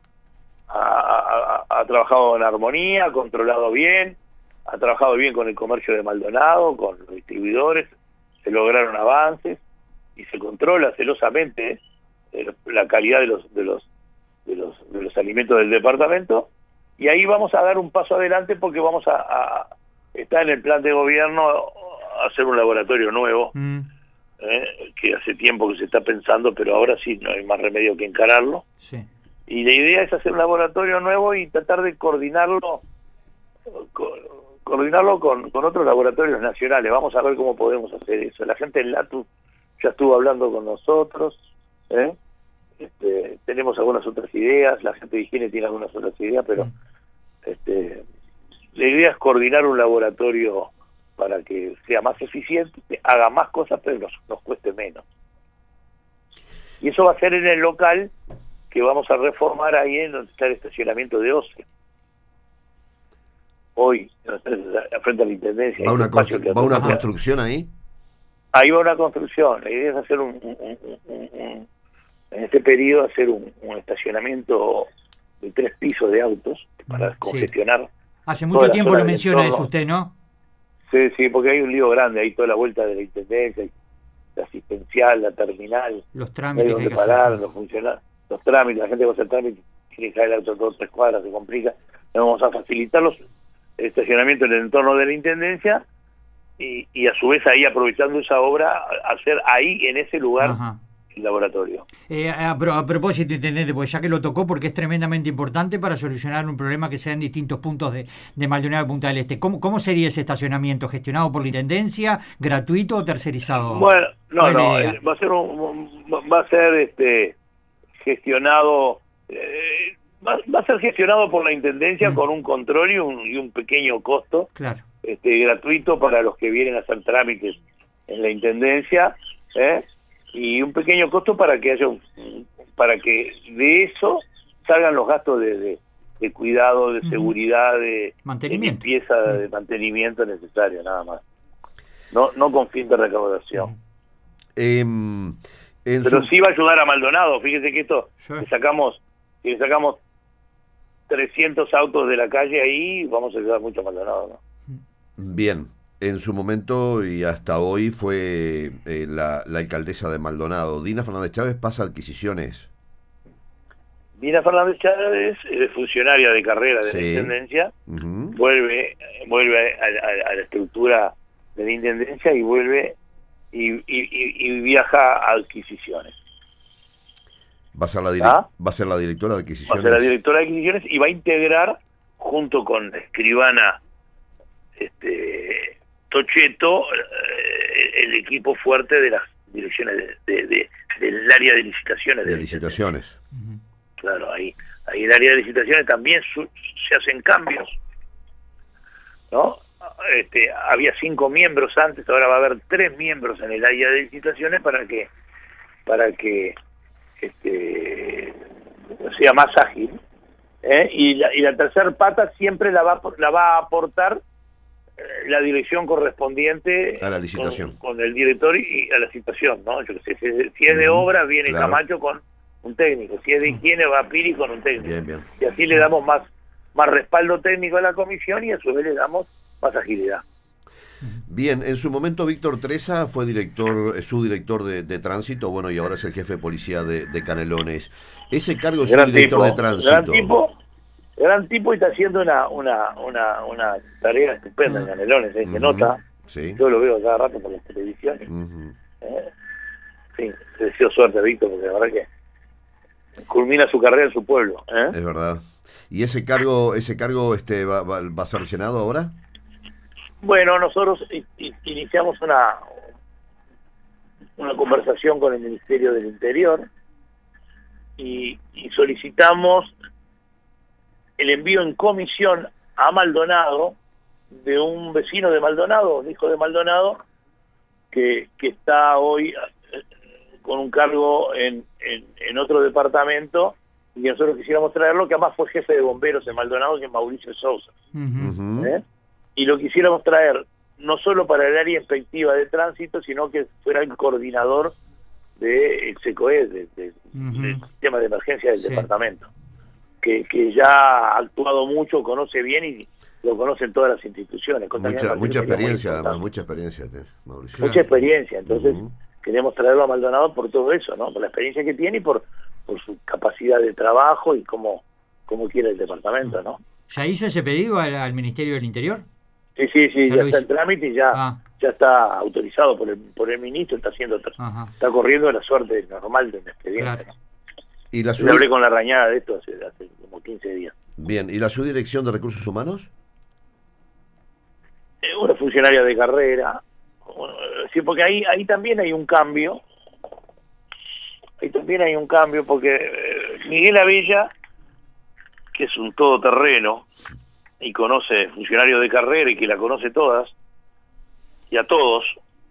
Ha trabajado en armonía, ha controlado bien, ha trabajado bien con el comercio de Maldonado, con los distribuidores, se lograron avances y se controla celosamente la calidad de los alimentos del departamento, y ahí vamos a dar un paso adelante porque vamos a estar en el plan de gobierno a hacer un laboratorio nuevo. Que hace tiempo que se está pensando, pero ahora sí no hay más remedio que encararlo. Sí. Y la idea es hacer un laboratorio nuevo y tratar de coordinarlo con otros laboratorios nacionales. Vamos a ver cómo podemos hacer eso. La gente en LATU ya estuvo hablando con nosotros, tenemos algunas otras ideas, la gente de higiene tiene algunas otras ideas, pero la idea es coordinar un laboratorio para que sea más eficiente, haga más cosas, pero nos cueste menos. Y eso va a ser en el local que vamos a reformar ahí en donde está el estacionamiento de OCE. Hoy, frente a la Intendencia. ¿Va una construcción ahí? Ahí va una construcción. La idea es hacer en este periodo, hacer un estacionamiento de 3 pisos de autos para congestionar. Hace mucho tiempo lo menciona eso usted, ¿no? Sí, porque hay un lío grande, hay toda la vuelta de la Intendencia, la asistencial, la terminal, los trámites, donde parar, los funcionarios, los trámites, la gente va a hacer trámites, tiene que caer el auto todas 3 cuadras, se complica. Vamos a facilitar el estacionamiento en el entorno de la Intendencia y a su vez ahí, aprovechando esa obra, hacer ahí, en ese lugar, el laboratorio. A propósito, intendente, pues ya que lo tocó, porque es tremendamente importante para solucionar un problema que se da en distintos puntos de Maldonado y Punta del Este. ¿Cómo sería ese estacionamiento? ¿Gestionado por la Intendencia? ¿Gratuito o tercerizado? Bueno, no, va a ser gestionado. va a ser gestionado por la Intendencia con un control y un pequeño costo, claro, gratuito para los que vienen a hacer trámites en la Intendencia, y un pequeño costo para que para que de eso salgan los gastos de cuidado, de seguridad, de limpieza, de mantenimiento necesario, nada más. No con fin de recaudación. Pero sí va a ayudar a Maldonado. Fíjese que esto, le sacamos 300 autos de la calle ahí, vamos a ayudar mucho a Maldonado, ¿no? Bien, en su momento y hasta hoy fue la alcaldesa de Maldonado. Dina Fernández Chávez pasa a adquisiciones. Dina Fernández Chávez es funcionaria de carrera de la Intendencia, vuelve a la estructura de la Intendencia y vuelve y viaja a adquisiciones. Va a ser la directora de adquisiciones. Va a ser la directora de adquisiciones y va a integrar, junto con la escribana Tocheto, el equipo fuerte de las direcciones del área de licitaciones. De licitaciones. Claro, ahí en el área de licitaciones también se hacen cambios, ¿no? Había 5 miembros antes, ahora va a haber 3 miembros en el área de licitaciones para que sea más ágil, y la tercer pata siempre la va a aportar la dirección correspondiente a la licitación con el director y a la licitación, ¿no? Yo qué sé, si es de obra viene claro. Camacho con un técnico, si es de higiene va Piri con un técnico, bien. Y así le damos más respaldo técnico a la comisión y a su vez le damos más agilidad. Bien, en su momento Víctor Treza fue subdirector de tránsito, bueno, y ahora es el jefe de policía de Canelones. Ese cargo es subdirector de tránsito. Gran tipo y está haciendo una tarea estupenda en Canelones, se nota. Sí. Yo lo veo cada rato por las televisiones. Sí, te deseo suerte, Víctor, porque la verdad que culmina su carrera en su pueblo. Es verdad. ¿Y ese cargo va a ser llenado ahora? Bueno, nosotros iniciamos una conversación con el Ministerio del Interior y solicitamos el envío en comisión a Maldonado de un vecino de Maldonado, un hijo de Maldonado, que está hoy con un cargo en otro departamento, y nosotros quisiéramos traerlo, que además fue jefe de bomberos en Maldonado, que es Mauricio Sousa. Y lo quisiéramos traer no solo para el área inspectiva de tránsito, sino que fuera el coordinador del SECOE, del sistema de emergencia del departamento, que ya ha actuado mucho, conoce bien y lo conocen todas las instituciones. Mucha experiencia, además, Mauricio. Mucha experiencia, entonces queremos traerlo a Maldonado por todo eso, ¿no? Por la experiencia que tiene y por su capacidad de trabajo y cómo quiere el departamento, ¿no? ¿Ya hizo ese pedido al Ministerio del Interior? Sí, ya está en trámite y ya está autorizado por el ministro, está corriendo la suerte normal del expediente. Claro. ¿No? ¿Y yo hablé con la Rañada de esto hace como 15 días. Bien, ¿y la subdirección de recursos humanos? Una funcionaria de carrera. Sí, porque ahí también hay un cambio. Porque Miguel Abella, que es un todoterreno y conoce funcionarios de carrera y que la conoce todas y a todos,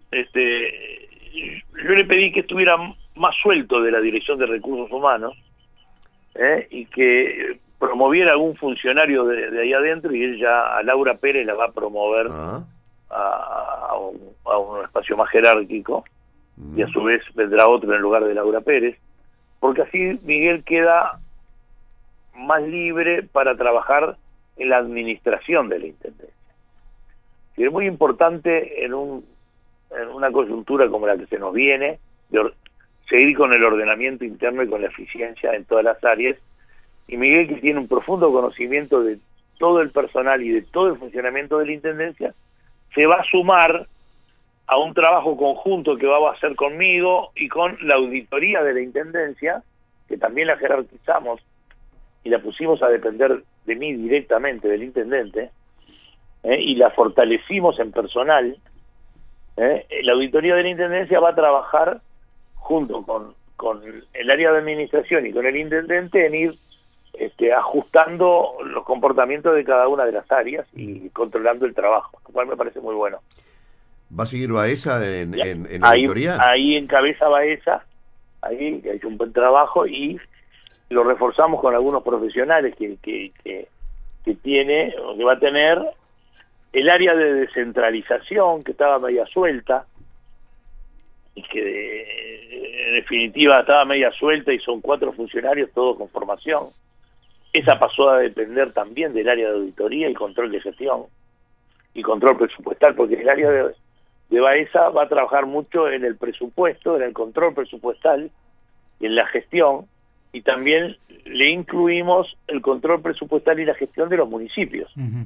yo le pedí que estuviera más suelto de la Dirección de Recursos Humanos, y que promoviera algún funcionario de ahí adentro, y él ya a Laura Pérez la va a promover a un espacio más jerárquico, y a su vez vendrá otro en lugar de Laura Pérez, porque así Miguel queda más libre para trabajar en la administración de la Intendencia. Y es muy importante en una coyuntura como la que se nos viene, seguir con el ordenamiento interno y con la eficiencia en todas las áreas, y Miguel, que tiene un profundo conocimiento de todo el personal y de todo el funcionamiento de la Intendencia, se va a sumar a un trabajo conjunto que va a hacer conmigo y con la auditoría de la Intendencia, que también la jerarquizamos y la pusimos a depender de mí directamente, del intendente, y la fortalecimos en personal. La auditoría de la Intendencia va a trabajar junto con el área de administración y con el intendente en ir ajustando los comportamientos de cada una de las áreas y controlando el trabajo, lo cual me parece muy bueno. ¿Va a seguir Baeza en ahí, auditoría? Ahí encabeza Baeza, ahí ha hecho un buen trabajo y lo reforzamos con algunos profesionales que tiene, o que va a tener el área de descentralización, que estaba media suelta, y que en definitiva estaba media suelta y son 4 funcionarios, todos con formación. Esa pasó a depender también del área de auditoría y control de gestión y control presupuestal, porque el área de Baeza va a trabajar mucho en el presupuesto, en el control presupuestal, en la gestión, y también le incluimos el control presupuestal y la gestión de los municipios.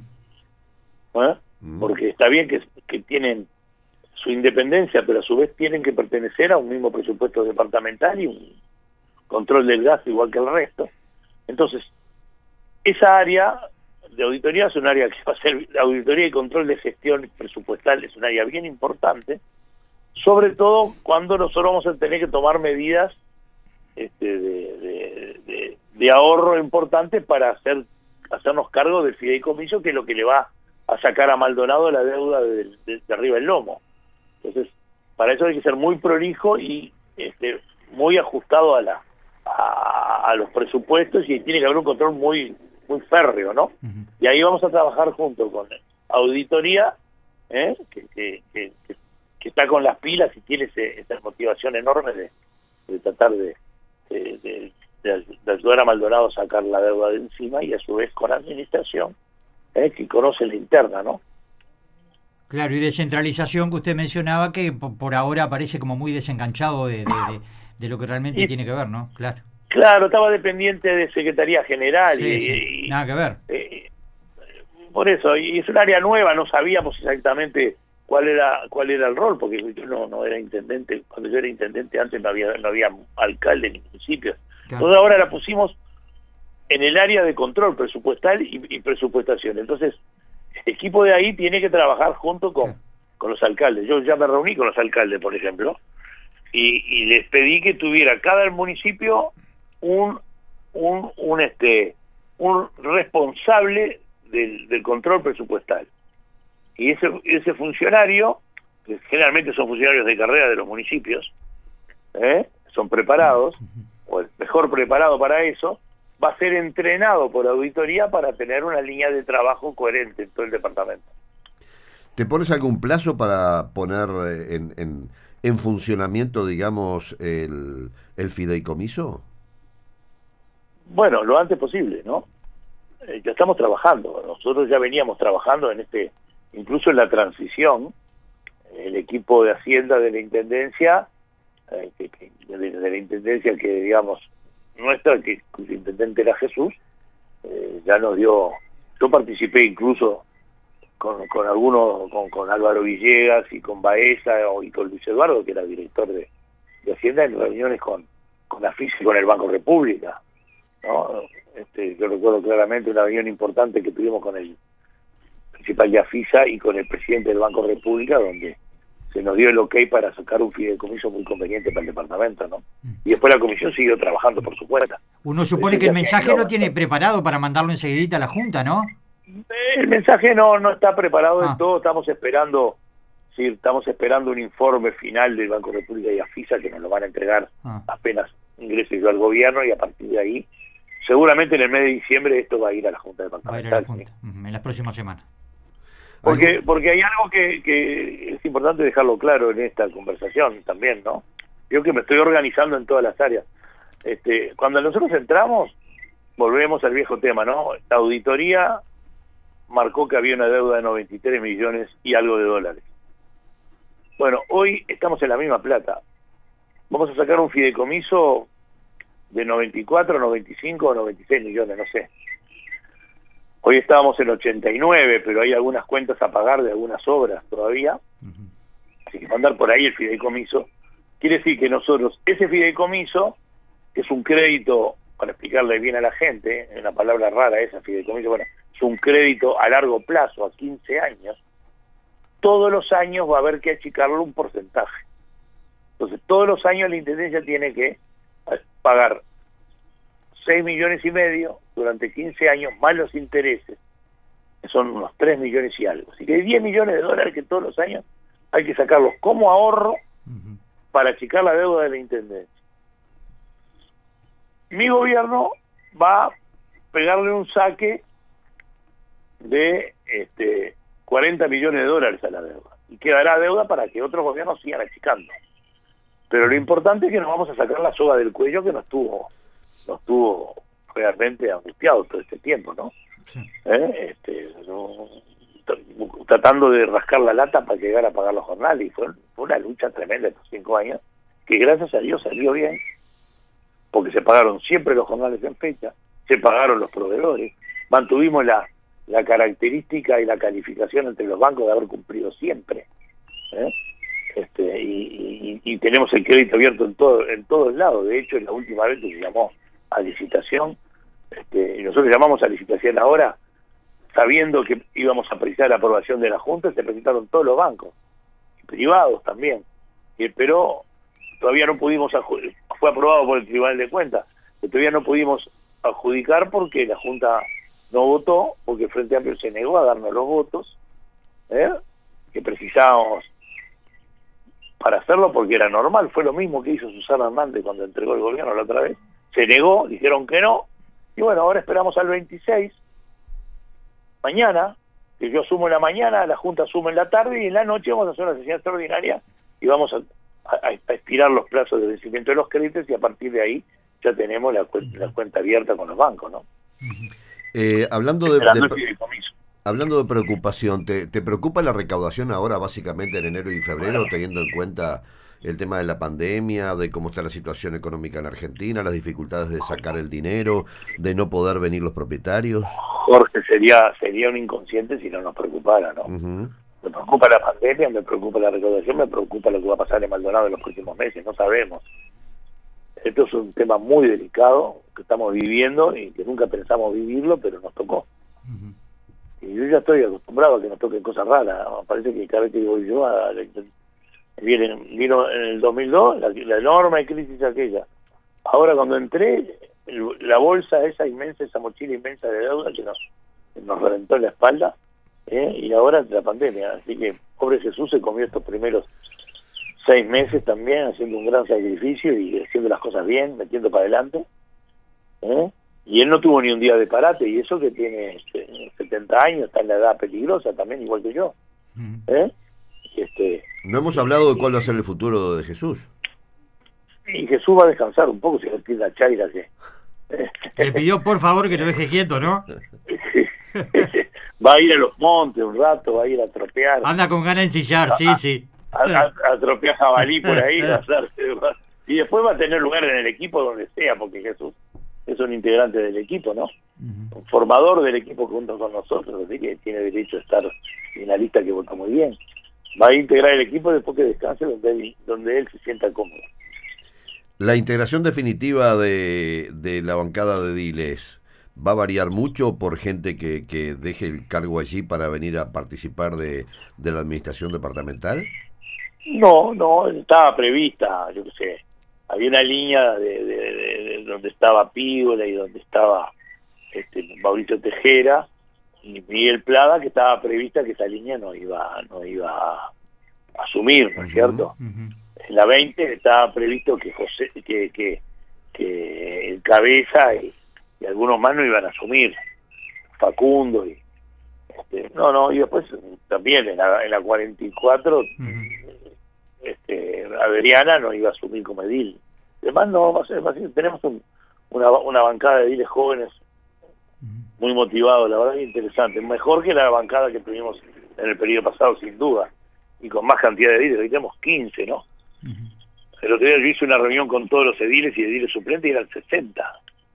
Porque está bien que tienen su independencia, pero a su vez tienen que pertenecer a un mismo presupuesto departamental y un control del gasto igual que el resto. Entonces, esa área de auditoría es un área que va a ser auditoría y control de gestión presupuestal, es un área bien importante, sobre todo cuando nosotros vamos a tener que tomar medidas de ahorro importante para hacernos cargo del fideicomiso, que es lo que le va a sacar a Maldonado la deuda de arriba del lomo. Entonces, para eso hay que ser muy prolijo y muy ajustado a los presupuestos, y tiene que haber un control muy férreo, ¿no? Y ahí vamos a trabajar junto con auditoría, que está con las pilas y tiene esa motivación enorme de tratar de ayudar a Maldonado a sacar la deuda de encima, y a su vez con administración, que conoce la interna, ¿no? Claro, y descentralización que usted mencionaba, que por ahora parece como muy desenganchado de lo que realmente tiene que ver, ¿no? Claro, estaba dependiente de Secretaría General. Sí, nada que ver. Por eso, y es un área nueva, no sabíamos exactamente cuál era el rol, porque yo no era intendente. Cuando yo era intendente antes no había alcalde ni municipios. Claro. Entonces ahora la pusimos en el área de control presupuestal y presupuestación. Entonces, el equipo de ahí tiene que trabajar junto con los alcaldes. Yo ya me reuní con los alcaldes, por ejemplo, y les pedí que tuviera cada municipio un responsable del control presupuestal. Y ese funcionario, que generalmente son funcionarios de carrera de los municipios, son preparados, o el mejor preparado para eso, va a ser entrenado por auditoría para tener una línea de trabajo coherente en todo el departamento. ¿Te pones algún plazo para poner en funcionamiento, digamos, el fideicomiso? Bueno, lo antes posible, ¿no? Ya estamos trabajando. Nosotros ya veníamos trabajando incluso en la transición. El equipo de Hacienda de la Intendencia, de la Intendencia que, digamos, nuestra, cuyo intendente era Jesús, ya nos dio. Yo participé incluso con algunos, con Álvaro Villegas y con Baeza y con Luis Eduardo, que era director de Hacienda, en reuniones con AFISA y con el Banco República, ¿no? Yo recuerdo claramente una reunión importante que tuvimos con el principal de AFISA y con el presidente del Banco República, donde se nos dio el ok para sacar un fideicomiso muy conveniente para el departamento, ¿no? Y después la comisión siguió trabajando por su cuenta. Uno supone que el mensaje lo tiene preparado para mandarlo enseguidita a la Junta, ¿no? El mensaje no está preparado del todo. Estamos esperando un informe final del Banco República y AFISA, que nos lo van a entregar apenas ingrese yo al gobierno, y a partir de ahí, seguramente en el mes de diciembre, esto va a ir a la Junta departamental. Va a ir a la Junta, en las próximas semanas. Porque hay algo que es importante dejarlo claro en esta conversación también, ¿no? Yo que me estoy organizando en todas las áreas. Cuando nosotros entramos, volvemos al viejo tema, ¿no? La auditoría marcó que había una deuda de 93 millones y algo de dólares. Bueno, hoy estamos en la misma plata. Vamos a sacar un fideicomiso de 94, 95 o 96 millones, no sé. Hoy estábamos en 89, pero hay algunas cuentas a pagar de algunas obras todavía. Así que mandar por ahí el fideicomiso. Quiere decir que nosotros, ese fideicomiso, que es un crédito, para explicarle bien a la gente, una palabra rara esa, fideicomiso, bueno, es un crédito a largo plazo, a 15 años, todos los años va a haber que achicarlo un porcentaje. Entonces, todos los años la Intendencia tiene que pagar 6,5 millones durante 15 años, más los intereses, que son unos 3 millones y algo. Así que hay 10 millones de dólares que todos los años hay que sacarlos como ahorro para achicar la deuda de la Intendencia. Mi gobierno va a pegarle un saque de 40 millones de dólares a la deuda. Y quedará deuda para que otros gobiernos sigan achicando. Pero lo importante es que nos vamos a sacar la soga del cuello que nos tuvo realmente angustiados todo este tiempo, ¿no? Sí. Tratando de rascar la lata para llegar a pagar los jornales, y fue una lucha tremenda estos 5 años, que gracias a Dios salió bien, porque se pagaron siempre los jornales en fecha, se pagaron los proveedores, mantuvimos la característica y la calificación entre los bancos de haber cumplido siempre, y tenemos el crédito abierto en todos lados. De hecho, la última vez que se llamó a licitación, y nosotros llamamos a licitación ahora, sabiendo que íbamos a precisar la aprobación de la Junta, se presentaron todos los bancos, privados también, pero todavía no pudimos fue aprobado por el Tribunal de Cuentas, pero todavía no pudimos adjudicar porque la Junta no votó, porque el Frente Amplio se negó a darnos los votos que precisábamos para hacerlo, porque era normal. Fue lo mismo que hizo Susana Hernández cuando entregó el gobierno la otra vez, se negó, dijeron que no, y bueno, ahora esperamos al 26, mañana, que yo asumo en la mañana, la Junta asume en la tarde, y en la noche vamos a hacer una sesión extraordinaria y vamos a expirar los plazos de vencimiento de los créditos, y a partir de ahí ya tenemos la cuenta abierta con los bancos, ¿no? Hablando de preocupación, ¿te preocupa la recaudación ahora básicamente en enero y febrero, teniendo en cuenta el tema de la pandemia, de cómo está la situación económica en Argentina, las dificultades de sacar el dinero, de no poder venir los propietarios? Jorge, sería un inconsciente si no nos preocupara, ¿no? Me preocupa la pandemia, me preocupa la recaudación, me preocupa lo que va a pasar en Maldonado en los próximos meses, no sabemos. Esto es un tema muy delicado que estamos viviendo y que nunca pensamos vivirlo, pero nos tocó. Y yo ya estoy acostumbrado a que nos toquen cosas raras, ¿no? Parece que cada vez que voy yo vino en el 2002 la enorme crisis aquella. Ahora cuando entré, la bolsa esa inmensa, esa mochila inmensa de deuda que nos reventó en la espalda, y ahora la pandemia. Así que pobre Jesús se comió estos primeros 6 meses también, haciendo un gran sacrificio y haciendo las cosas bien, metiendo para adelante, y él no tuvo ni un día de parate, y eso que tiene 70 años, está en la edad peligrosa también, igual que yo. No hemos hablado de cuál va a ser el futuro de Jesús. Y Jesús va a descansar un poco, si no tiene la chaira que... Le pidió por favor que lo deje quieto, ¿no? Va a ir a los montes un rato, va a ir a tropear. Anda con ganas de ensillar, sí. A tropear jabalí por ahí, y después va a tener lugar en el equipo donde sea, porque Jesús es un integrante del equipo, ¿no? Un formador del equipo junto con nosotros, así que tiene derecho a estar en la lista que votó muy bien. Va a integrar el equipo después que descanse donde él se sienta cómodo. La integración definitiva de la bancada de Ediles va a variar mucho por gente que deje el cargo allí para venir a participar de la administración departamental. No, estaba prevista, yo qué sé. Había una línea de donde estaba Pígola y donde estaba Mauricio Tejera y Miguel Plada, que estaba prevista que esa línea no iba a asumir, ¿no es cierto? En la 20 estaba previsto que José, que el Cabeza y algunos más no iban a asumir, Facundo y y después también en la 44 Adriana no iba a asumir como edil. Además no va a ser fácil. Tenemos una bancada de ediles jóvenes muy motivados, la verdad, interesante, mejor que la bancada que tuvimos en el periodo pasado, sin duda, y con más cantidad de ediles. Hoy tenemos 15, ¿no? El otro día yo hice una reunión con todos los ediles y ediles suplentes y eran 60.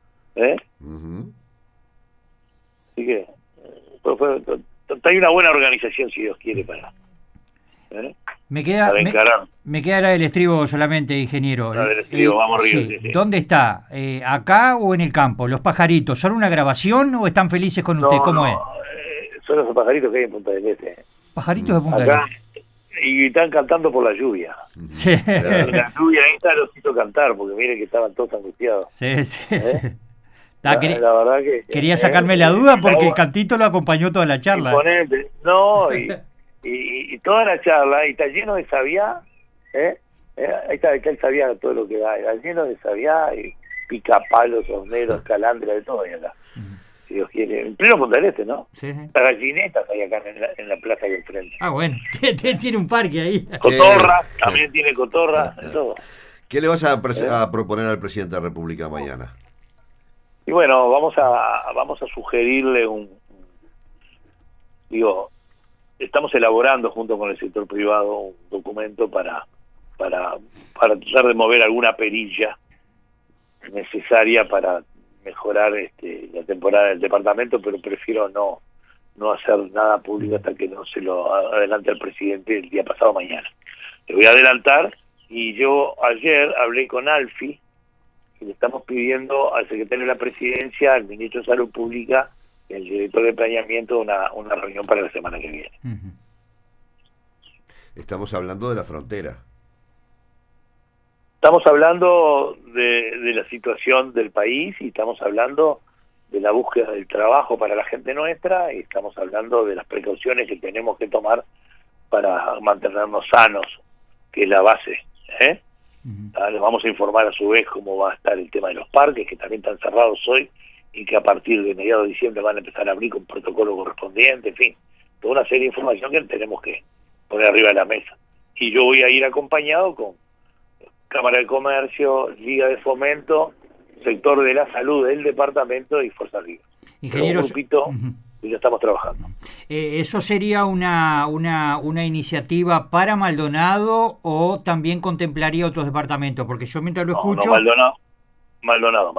Así que hay una buena organización, si Dios quiere, para me queda la del estribo solamente, ingeniero. La del estribo, vamos arriba. Sí. ¿Dónde está? ¿Acá o en el campo? ¿Los pajaritos son una grabación o están felices con usted? ¿Cómo es? Son los pajaritos que hay en Punta del Este. Pajaritos de Punta del Este. Y están cantando por la lluvia. Sí. La lluvia esta los hizo cantar, porque miren que estaban todos angustiados. Sí. La verdad que... Quería sacarme la duda porque el Cantito lo acompañó toda la charla. Imponente. No, y toda la charla, y está lleno de sabiá, ahí está, él sabía todo lo que da, está lleno de sabiá, y picapalos, horneros, calandra, de todo ahí acá. Si Dios quiere. En pleno Punta del Este, ¿no? Sí. Las gallinetas ahí acá en la plaza del frente. Ah, bueno, tiene un parque ahí. Cotorra, también tiene cotorra, todo. ¿Qué le vas a proponer al presidente de la República mañana? Y bueno, vamos a sugerirle estamos elaborando junto con el sector privado un documento para tratar de mover alguna perilla necesaria para mejorar la temporada del departamento, pero prefiero no hacer nada público hasta que no se lo adelante al presidente el día pasado mañana. Le voy a adelantar, y yo ayer hablé con Alfi, y le estamos pidiendo al secretario de la Presidencia, al ministro de Salud Pública y al director de Planeamiento una reunión para la semana que viene. Estamos hablando de la frontera. Estamos hablando de la situación del país, y estamos hablando de la búsqueda del trabajo para la gente nuestra, y estamos hablando de las precauciones que tenemos que tomar para mantenernos sanos, que es la base. Les vamos a informar a su vez cómo va a estar el tema de los parques, que también están cerrados hoy, y que a partir de mediados de diciembre van a empezar a abrir con protocolo correspondiente, en fin, toda una serie de información que tenemos que poner arriba de la mesa. Y yo voy a ir acompañado con Cámara de Comercio, Liga de Fomento, sector de la salud del departamento y Fuerzas Vivas. Ingeniero, un grupito y ya estamos trabajando. ¿Eso sería una iniciativa para Maldonado o también contemplaría otros departamentos? Porque yo mientras lo escucho... Maldonado.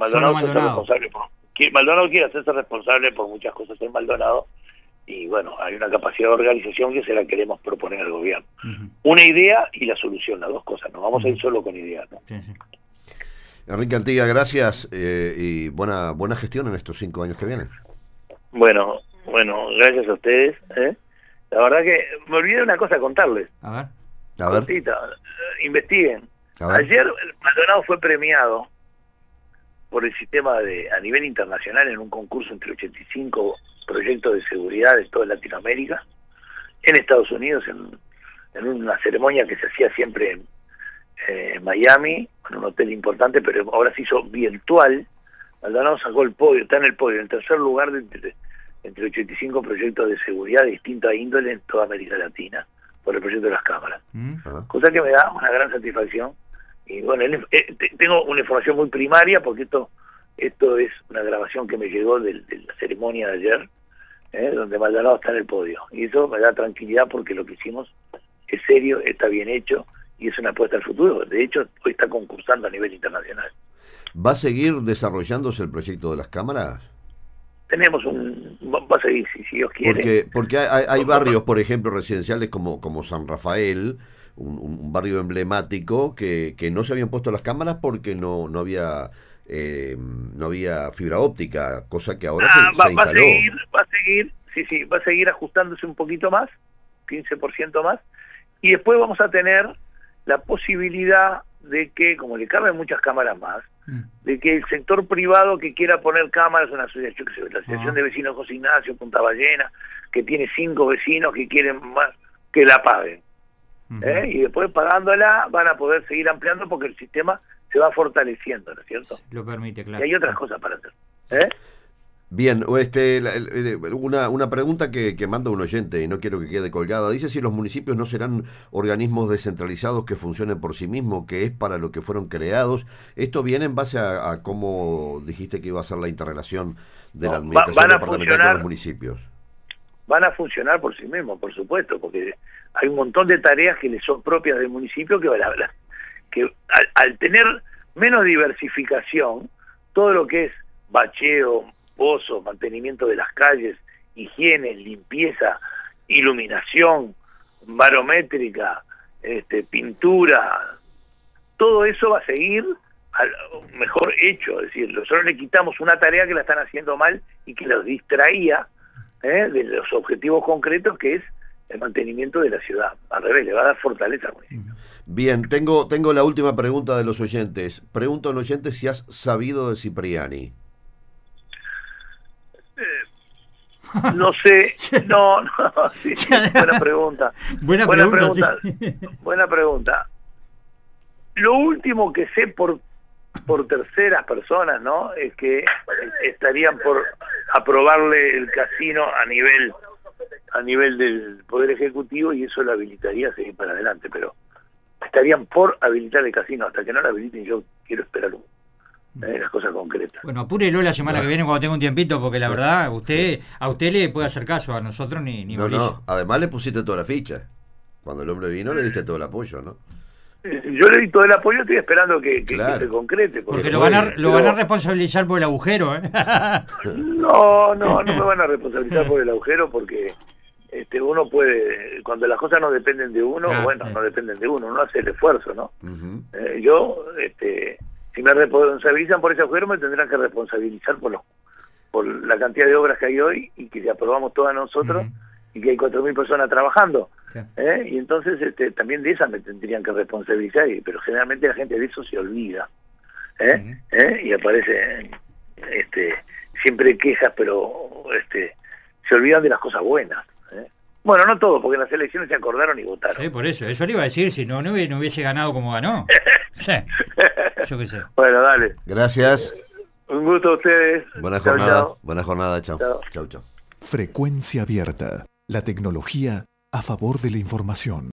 Maldonado quiere hacerse responsable por muchas cosas en Maldonado, y bueno, hay una capacidad de organización que se la queremos proponer al gobierno. Una idea y la solución, las dos cosas, no vamos a ir solo con ideas, ¿no? Sí. Enrique Antiga, gracias, y buena gestión en estos 5 años que vienen. Bueno, gracias a ustedes. La verdad que me olvidé de una cosa contarles. A ver. Cortita, investiguen. Ayer Maldonado fue premiado por el sistema a nivel internacional en un concurso entre 85 proyectos de seguridad de toda Latinoamérica, en Estados Unidos, en una ceremonia que se hacía siempre en Miami, en un hotel importante, pero ahora se hizo virtual. Maldonado sacó el podio, está en el podio, en tercer lugar entre 85 proyectos de seguridad de distinta índole en toda América Latina, por el proyecto de las cámaras. Cosa que me da una gran satisfacción. Y bueno, tengo una información muy primaria, porque esto es una grabación que me llegó de la ceremonia de ayer, donde Maldonado está en el podio. Y eso me da tranquilidad, porque lo que hicimos es serio, está bien hecho, y es una apuesta al futuro. De hecho, hoy está concursando a nivel internacional. ¿Va a seguir desarrollándose el proyecto de las cámaras? Va a seguir, si Dios quiere. Porque hay barrios, por ejemplo, residenciales como San Rafael, un barrio emblemático, que no se habían puesto las cámaras porque no había fibra óptica, cosa que ahora se instaló. Va a seguir ajustándose un poquito más, 15% más, y después vamos a tener la posibilidad de que, como le caben muchas cámaras más, de que el sector privado que quiera poner cámaras, una asociación, la Asociación de Vecinos José Ignacio, Punta Ballena, que tiene 5 vecinos que quieren más, que la paguen. Y después pagándola van a poder seguir ampliando, porque el sistema se va fortaleciendo, ¿no es cierto? Lo permite, claro. Y hay otras cosas para hacer. Bien, una pregunta que manda un oyente, y no quiero que quede colgada. Dice si los municipios no serán organismos descentralizados que funcionen por sí mismos, que es para lo que fueron creados. ¿Esto viene en base a cómo dijiste que iba a ser la interrelación de la administración departamental con los municipios? Van a funcionar por sí mismos, por supuesto, porque hay un montón de tareas que les son propias del municipio, que al tener menos diversificación, todo lo que es bacheo, pozos, mantenimiento de las calles, higiene, limpieza, iluminación, barométrica, pintura, todo eso va a seguir mejor hecho. Es decir, nosotros le quitamos una tarea que la están haciendo mal y que los distraía de los objetivos concretos, que es el mantenimiento de la ciudad. Al revés, le va a dar fortaleza al municipio. Bien, tengo la última pregunta de los oyentes. Pregunto a los oyentes si has sabido de Cipriani. No sé, no, sí, buena pregunta. Buena pregunta. Sí. Buena pregunta. Lo último que sé por terceras personas, ¿no? Es que estarían por aprobarle el casino a nivel del Poder Ejecutivo, y eso lo habilitaría a seguir para adelante, pero estarían por habilitar el casino. Hasta que no lo habiliten, yo quiero esperar las cosas concretas. Bueno, apúrelo la semana que viene cuando tenga un tiempito, porque la verdad, a usted le puede hacer caso, a nosotros ni No, además le pusiste toda la ficha. Cuando el hombre vino le diste todo el apoyo, ¿no? Yo le di todo el apoyo, estoy esperando que se concrete. Porque lo van a responsabilizar por el agujero, ¿eh? No me van a responsabilizar por el agujero, porque uno puede, cuando las cosas no dependen de uno, no dependen de uno hace el esfuerzo, ¿no? Uh-huh. Si me responsabilizan por ese agujero, me tendrán que responsabilizar por la cantidad de obras que hay hoy, y que aprobamos todas nosotros, y que hay 4.000 personas trabajando. Y entonces también de esas me tendrían que responsabilizar, pero generalmente la gente de eso se olvida. Y aparece siempre quejas, pero se olvidan de las cosas buenas. Bueno, no todo, porque en las elecciones se acordaron y votaron. Sí, por eso le iba a decir, si no hubiese ganado como ganó. Sí. Yo qué sé. Bueno, dale. Gracias. Un gusto a ustedes. Buena jornada. Buena jornada. Chao. Chao. Frecuencia Abierta. La tecnología a favor de la información.